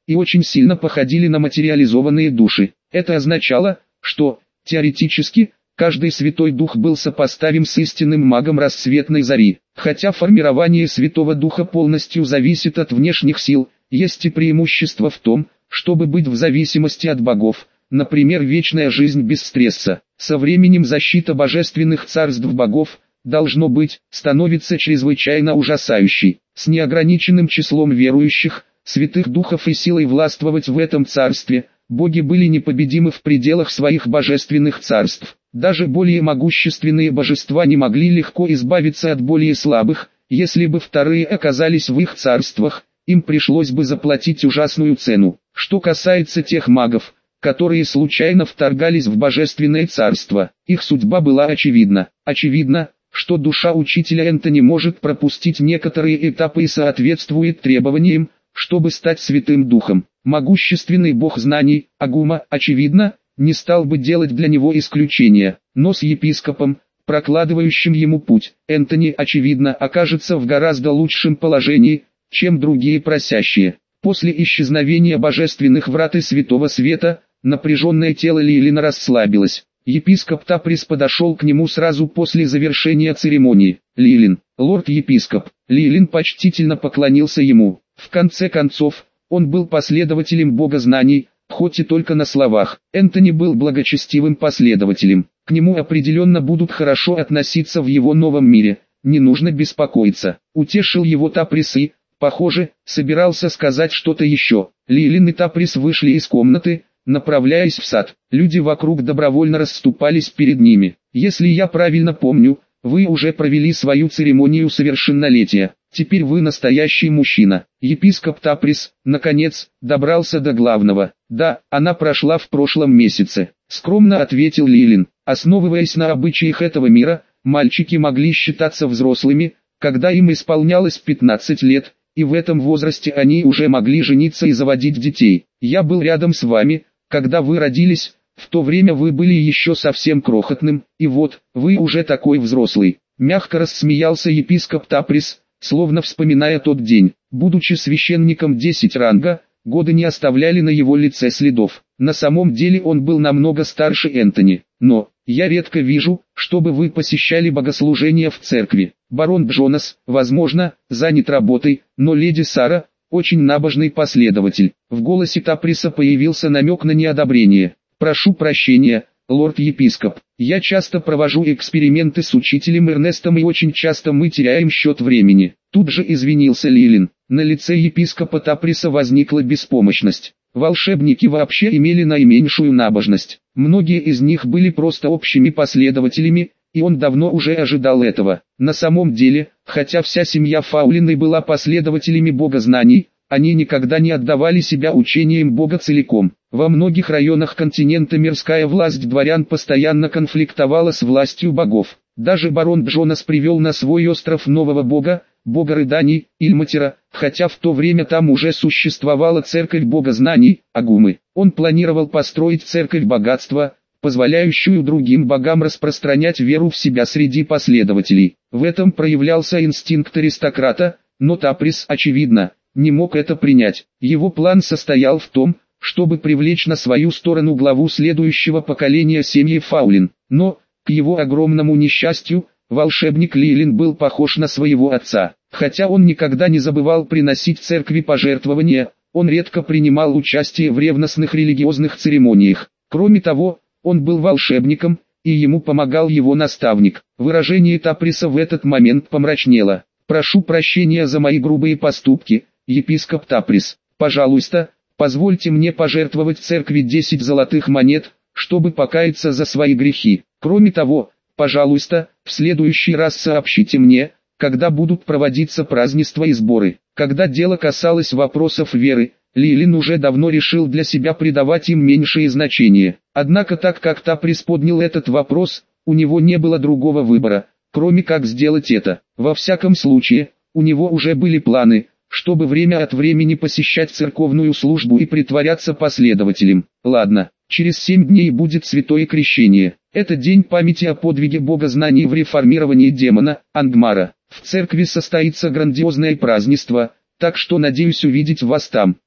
и очень сильно походили на материализованные души. Это означало, что, теоретически, каждый Святой Дух был сопоставим с истинным магом рассветной зари. Хотя формирование Святого Духа полностью зависит от внешних сил, есть и преимущество в том, чтобы быть в зависимости от богов, например, вечная жизнь без стресса. Со временем защита божественных царств богов, должно быть, становится чрезвычайно ужасающей. С неограниченным числом верующих, святых духов и силой властвовать в этом царстве, боги были непобедимы в пределах своих божественных царств. Даже более могущественные божества не могли легко избавиться от более слабых, если бы вторые оказались в их царствах, им пришлось бы заплатить ужасную цену. Что касается тех магов, которые случайно вторгались в божественное царство, их судьба была очевидна. Очевидно, что душа учителя Энтони может пропустить некоторые этапы и соответствует требованиям, чтобы стать святым духом. Могущественный бог знаний, Агума, очевидно, не стал бы делать для него исключения, но с епископом, прокладывающим ему путь, Энтони, очевидно, окажется в гораздо лучшем положении, чем другие просящие. После исчезновения божественных врат и Святого Света, напряженное тело Лилина расслабилось. Епископ Таприс подошел к нему сразу после завершения церемонии. «Лилин, лорд-епископ». Лилин почтительно поклонился ему. В конце концов, он был последователем Бога знаний, хоть и только на словах. Энтони был благочестивым последователем. К нему определенно будут хорошо относиться в его новом мире, не нужно беспокоиться. Утешил его Таприс и, похоже, собирался сказать что-то еще. Лилин и Таприс вышли из комнаты, направляясь в сад. Люди вокруг добровольно расступались перед ними. «Если я правильно помню, вы уже провели свою церемонию совершеннолетия. Теперь вы настоящий мужчина». Епископ Таприс, наконец, добрался до главного. «Да, она прошла в прошлом месяце», — скромно ответил Лилин. Основываясь на обычаях этого мира, мальчики могли считаться взрослыми, когда им исполнялось 15 лет, и в этом возрасте они уже могли жениться и заводить детей. «Я был рядом с вами, когда вы родились, в то время вы были еще совсем крохотным, и вот, вы уже такой взрослый». Мягко рассмеялся епископ Таприс, словно вспоминая тот день. Будучи священником 10 ранга, годы не оставляли на его лице следов. На самом деле он был намного старше Энтони. «Но, я редко вижу, чтобы вы посещали богослужения в церкви. Барон Джонас, возможно, занят работой, но леди Сара – очень набожный последователь». В голосе Таприса появился намек на неодобрение. «Прошу прощения, лорд-епископ, я часто провожу эксперименты с учителем Эрнестом и очень часто мы теряем счет времени». Тут же извинился Лилин. На лице епископа Таприса возникла беспомощность. Волшебники вообще имели наименьшую набожность. Многие из них были просто общими последователями, и он давно уже ожидал этого. На самом деле, хотя вся семья Фаулиной была последователями Бога знаний, они никогда не отдавали себя учениям Бога целиком. Во многих районах континента мирская власть дворян постоянно конфликтовала с властью богов. Даже барон Джонас привел на свой остров нового бога, бога рыданий, Ильматера, хотя в то время там уже существовала церковь Бога знаний, Агумы. Он планировал построить церковь богатства, позволяющую другим богам распространять веру в себя среди последователей. В этом проявлялся инстинкт аристократа, но Таприс, очевидно, не мог это принять. Его план состоял в том, чтобы привлечь на свою сторону главу следующего поколения семьи Фаулин. Но, к его огромному несчастью, волшебник Лилин был похож на своего отца. Хотя он никогда не забывал приносить церкви пожертвования, он редко принимал участие в ревностных религиозных церемониях. Кроме того, он был волшебником, и ему помогал его наставник. Выражение Таприса в этот момент помрачнело. «Прошу прощения за мои грубые поступки, епископ Таприс. Пожалуйста, позвольте мне пожертвовать церкви 10 золотых монет, чтобы покаяться за свои грехи. Кроме того, пожалуйста, в следующий раз сообщите мне, когда будут проводиться празднества и сборы». Когда дело касалось вопросов веры, Лилин уже давно решил для себя придавать им меньшее значение. Однако так как Таприс поднял этот вопрос, у него не было другого выбора, кроме как сделать это. Во всяком случае, у него уже были планы, чтобы время от времени посещать церковную службу и притворяться последователем. Ладно, через 7 дней будет Святое Крещение. Это день памяти о подвиге Бога знаний в реформировании демона, Ангмара. В церкви состоится грандиозное празднество, так что надеюсь увидеть вас там.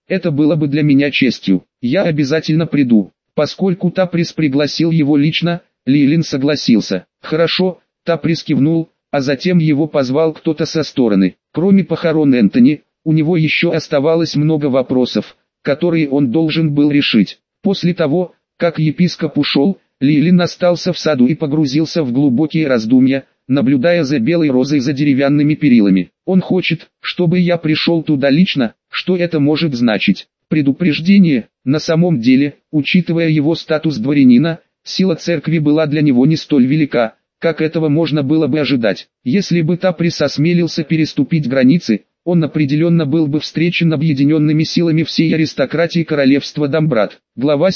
Это было бы для меня честью. Я обязательно приду. Поскольку Таприс пригласил его лично, Лилин согласился. Хорошо, Таприс кивнул, а затем его позвал кто-то со стороны. Кроме похорон Энтони, у него еще оставалось много вопросов, которые он должен был решить. После того, как епископ ушел, Лилин остался в саду и погрузился в глубокие раздумья, наблюдая за белой розой за деревянными перилами. Он хочет, чтобы я пришел туда лично. Что это может значить? Предупреждение. На самом деле, учитывая его статус дворянина, сила церкви была для него не столь велика, как этого можно было бы ожидать. Если бы Таприс осмелился переступить границы, он определенно был бы встречен объединенными силами всей аристократии королевства Дамбрат. Глава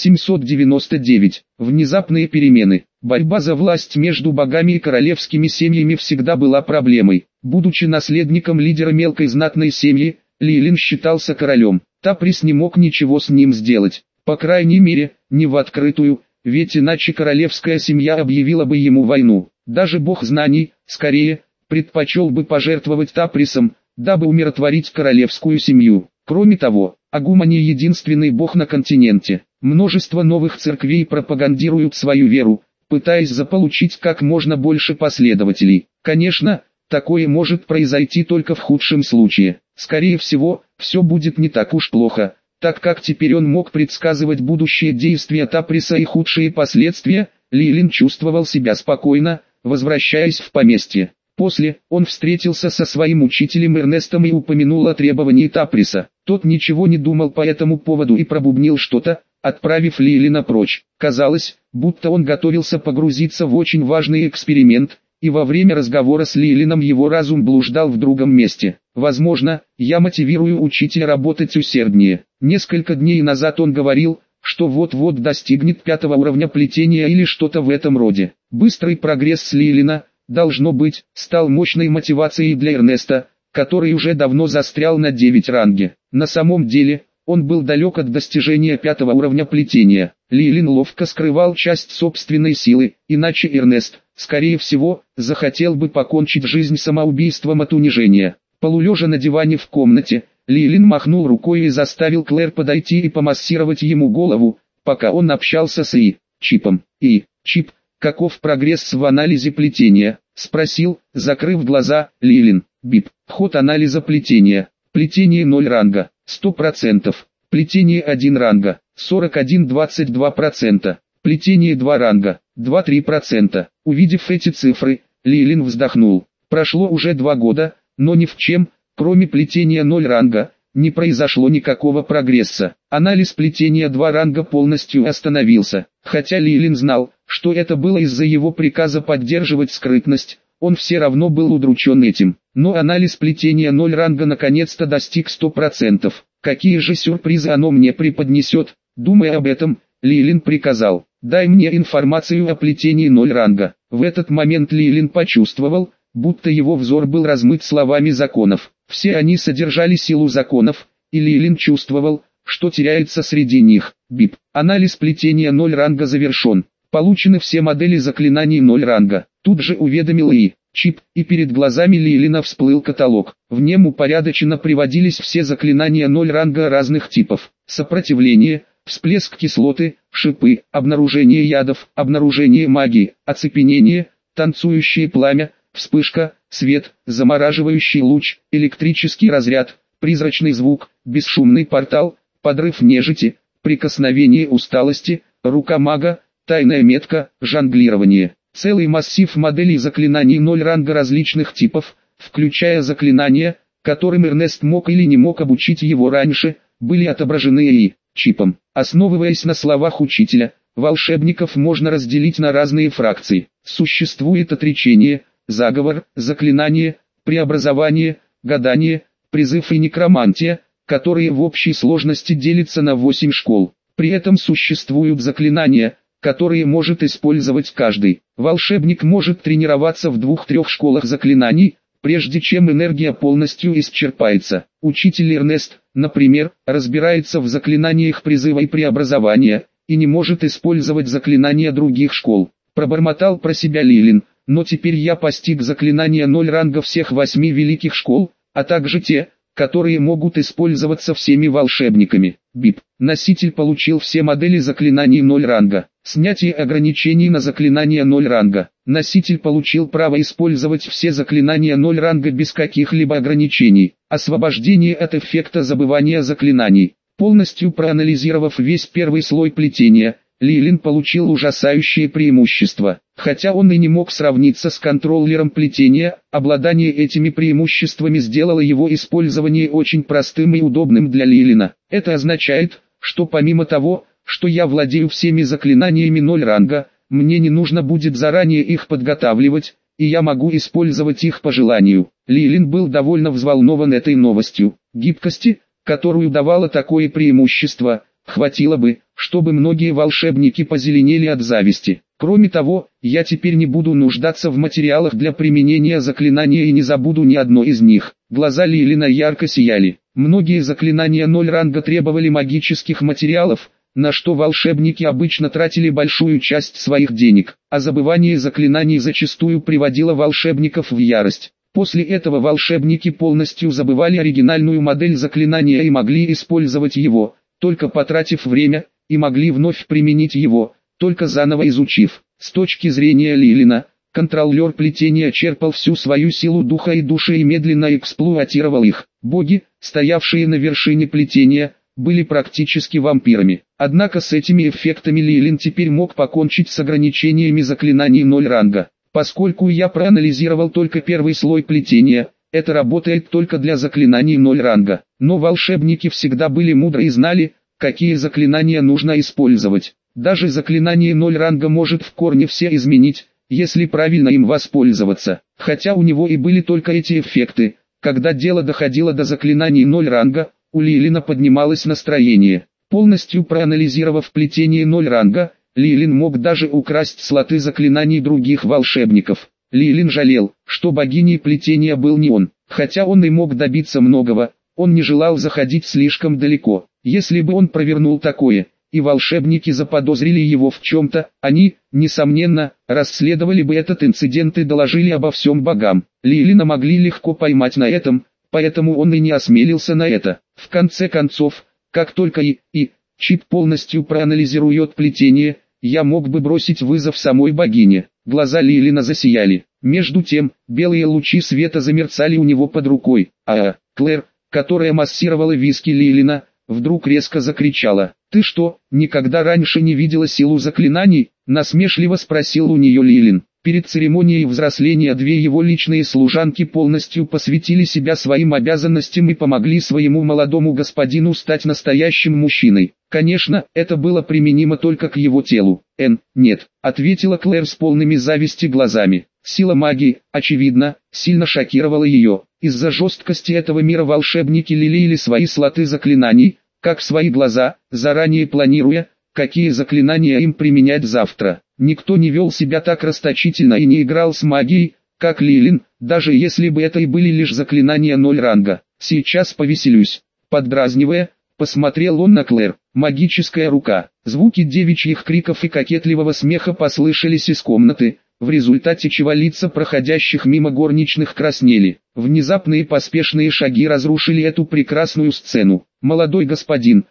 799. Внезапные перемены. Борьба за власть между богами и королевскими семьями всегда была проблемой. Будучи наследником лидера мелкой знатной семьи, Лилин считался королем. Таприс не мог ничего с ним сделать. По крайней мере, не в открытую, ведь иначе королевская семья объявила бы ему войну. Даже бог знаний, скорее, предпочел бы пожертвовать Таприсом, дабы умиротворить королевскую семью. Кроме того, Агума не единственный бог на континенте. Множество новых церквей пропагандируют свою веру, пытаясь заполучить как можно больше последователей. Конечно, такое может произойти только в худшем случае. Скорее всего, все будет не так уж плохо, так как теперь он мог предсказывать будущие действия Таприса и худшие последствия. Лилин чувствовал себя спокойно, возвращаясь в поместье. После, он встретился со своим учителем Эрнестом и упомянул о требовании Таприса. Тот ничего не думал по этому поводу и пробубнил что-то, отправив Лилина прочь. Казалось, будто он готовился погрузиться в очень важный эксперимент, и во время разговора с Лилином его разум блуждал в другом месте. Возможно, я мотивирую учителя работать усерднее. Несколько дней назад он говорил, что вот-вот достигнет 5-го уровня плетения или что-то в этом роде. Быстрый прогресс Лилина, должно быть, стал мощной мотивацией для Эрнеста, который уже давно застрял на 9 ранге. На самом деле, он был далек от достижения 5-го уровня плетения. Лилин ловко скрывал часть собственной силы, иначе Эрнест, скорее всего, захотел бы покончить жизнь самоубийством от унижения. Полулежа на диване в комнате, Лилин махнул рукой и заставил Клэр подойти и помассировать ему голову, пока он общался с Чипом. Чип, каков прогресс в анализе плетения? Спросил, закрыв глаза, Лилин. Бип. Ход анализа плетения. Плетение 0 ранга, 100%. Плетение 1 ранга, 41-22%. Плетение 2 ранга, 2-3%. Увидев эти цифры, Лилин вздохнул. Прошло уже 2 года, но ни в чем, кроме плетения 0 ранга, не произошло никакого прогресса. Анализ плетения 2 ранга полностью остановился. Хотя Лилин знал, что это было из-за его приказа поддерживать скрытность, он все равно был удручен этим. Но анализ плетения 0 ранга наконец-то достиг 100%. Какие же сюрпризы оно мне преподнесет? Думая об этом, Лилин приказал: «Дай мне информацию о плетении 0 ранга». В этот момент Лилин почувствовал, будто его взор был размыт словами законов. Все они содержали силу законов, и Лилин чувствовал, что теряется среди них. Бип. Анализ плетения 0 ранга завершен. Получены все модели заклинаний 0 ранга. Тут же уведомил Чип, и перед глазами Лилина всплыл каталог. В нем упорядоченно приводились все заклинания 0 ранга разных типов. Сопротивление, всплеск кислоты, шипы, обнаружение ядов, обнаружение магии, оцепенение, танцующее пламя, вспышка, свет, замораживающий луч, электрический разряд, призрачный звук, бесшумный портал, подрыв нежити, прикосновение усталости, рука мага, тайная метка, жонглирование. Целый массив моделей заклинаний 0 ранга различных типов, включая заклинания, которым Эрнест мог или не мог обучить его раньше, были отображены Чипом. Основываясь на словах учителя, волшебников можно разделить на разные фракции. Существует отречение, заговор, заклинание, преобразование, гадание, призыв и некромантия, которые в общей сложности делятся на 8 школ. При этом существуют заклинания, которые может использовать каждый. Волшебник может тренироваться в 2-3 школах заклинаний, прежде чем энергия полностью исчерпается. Учитель Эрнест, например, разбирается в заклинаниях призыва и преобразования, и не может использовать заклинания других школ. Пробормотал про себя Лилин, но теперь я постиг заклинания 0 ранга всех 8 великих школ, а также те, которые могут использоваться всеми волшебниками. БИП. Носитель получил все модели заклинаний 0 ранга. Снятие ограничений на заклинания 0 ранга. Носитель получил право использовать все заклинания 0 ранга без каких-либо ограничений. Освобождение от эффекта забывания заклинаний. Полностью проанализировав весь первый слой плетения, Лилин получил ужасающее преимущество. Хотя он и не мог сравниться с контроллером плетения, обладание этими преимуществами сделало его использование очень простым и удобным для Лилина. Это означает, что помимо того, что я владею всеми заклинаниями 0 ранга, мне не нужно будет заранее их подготавливать, и я могу использовать их по желанию. Лилин был довольно взволнован этой новостью. Гибкости, которую давало такое преимущество, хватило бы, чтобы многие волшебники позеленели от зависти. Кроме того, я теперь не буду нуждаться в материалах для применения заклинания и не забуду ни одно из них. Глаза Лилина ярко сияли. Многие заклинания 0 ранга требовали магических материалов, на что волшебники обычно тратили большую часть своих денег, а забывание заклинаний зачастую приводило волшебников в ярость. После этого волшебники полностью забывали оригинальную модель заклинания и могли использовать его, только потратив время, и могли вновь применить его, только заново изучив. С точки зрения Лилина, контроллер плетения черпал всю свою силу духа и души и медленно эксплуатировал их. Боги, стоявшие на вершине плетения, были практически вампирами. Однако с этими эффектами Лилин теперь мог покончить с ограничениями заклинаний 0 ранга. Поскольку я проанализировал только первый слой плетения, это работает только для заклинаний 0 ранга. Но волшебники всегда были мудры и знали, какие заклинания нужно использовать. Даже заклинание 0 ранга может в корне все изменить, если правильно им воспользоваться. Хотя у него и были только эти эффекты, когда дело доходило до заклинаний 0 ранга, у Лилина поднималось настроение. Полностью проанализировав плетение 0 ранга, Лилин мог даже украсть слоты заклинаний других волшебников. Лилин жалел, что богиней плетения был не он. Хотя он и мог добиться многого, он не желал заходить слишком далеко. Если бы он провернул такое, и волшебники заподозрили его в чем-то, они, несомненно, расследовали бы этот инцидент и доложили обо всем богам. Лилина могли легко поймать на этом, поэтому он и не осмелился на это. В конце концов, как только чип полностью проанализирует плетение, я мог бы бросить вызов самой богине. Глаза Лилина засияли. Между тем, белые лучи света замерцали у него под рукой. Клэр, которая массировала виски Лилина, вдруг резко закричала. «Ты что, никогда раньше не видела силу заклинаний?» — насмешливо спросил у нее Лилин. Перед церемонией взросления две его личные служанки полностью посвятили себя своим обязанностям и помогли своему молодому господину стать настоящим мужчиной. Конечно, это было применимо только к его телу. «Нет», — ответила Клэр с полными зависти глазами. Сила магии, очевидно, сильно шокировала ее. Из-за жесткости этого мира волшебники лелеяли свои слоты заклинаний, как свои глаза, заранее планируя, какие заклинания им применять завтра. Никто не вел себя так расточительно и не играл с магией, как Лилин, даже если бы это и были лишь заклинания 0 ранга. «Сейчас повеселюсь», — поддразнивая, посмотрел он на Клэр. Магическая рука. Звуки девичьих криков и кокетливого смеха послышались из комнаты, в результате чего лица проходящих мимо горничных краснели. Внезапные поспешные шаги разрушили эту прекрасную сцену. молодой господин,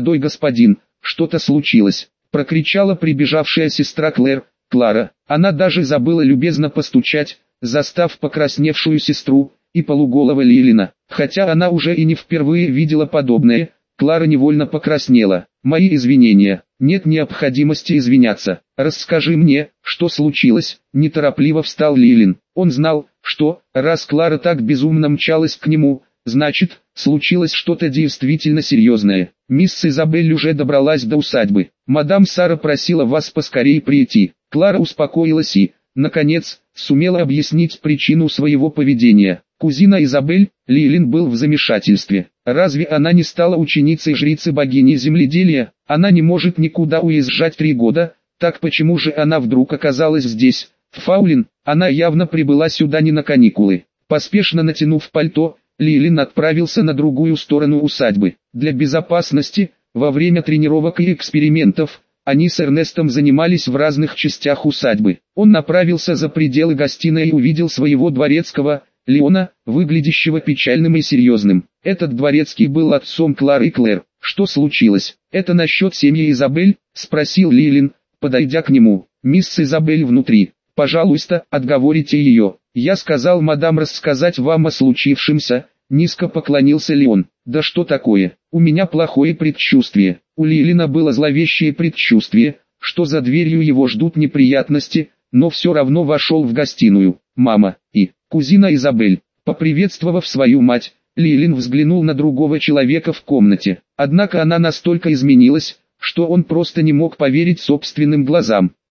что-то случилось», — прокричала прибежавшая сестра Клэр, Клара. Она даже забыла любезно постучать, застав покрасневшую сестру и полуголого Лилина. Хотя она уже и не впервые видела подобное, Клара невольно покраснела. «Мои извинения, нет необходимости извиняться. Расскажи мне, что случилось», — неторопливо встал Лилин. Он знал, что, раз Клара так безумно мчалась к нему, значит, случилось что-то действительно серьезное. «Мисс Изабель уже добралась до усадьбы. Мадам Сара просила вас поскорее прийти». Клара успокоилась и, наконец, сумела объяснить причину своего поведения. Кузина Изабель, Лилин был в замешательстве. Разве она не стала ученицей жрицы богини земледелия? Она не может никуда уезжать 3 года, так почему же она вдруг оказалась здесь, в Фаулин? Она явно прибыла сюда не на каникулы. Поспешно натянув пальто, Лилин отправился на другую сторону усадьбы. Для безопасности, во время тренировок и экспериментов, они с Эрнестом занимались в разных частях усадьбы. Он направился за пределы гостиной и увидел своего дворецкого, Леона, выглядящего печальным и серьезным. Этот дворецкий был отцом Клары и Клэр. «Что случилось? Это насчет семьи Изабель?» – спросил Лилин, подойдя к нему. «Мисс Изабель внутри. Пожалуйста, отговорите ее. Я сказал мадам рассказать вам о случившемся». Низко поклонился Леон. «Да что такое? У меня плохое предчувствие». У Лилина было зловещее предчувствие, что за дверью его ждут неприятности, но все равно вошел в гостиную. Мама и кузина Изабель. Поприветствовав свою мать, Лилин взглянул на другого человека в комнате. Однако она настолько изменилась, что он просто не мог поверить собственным глазам.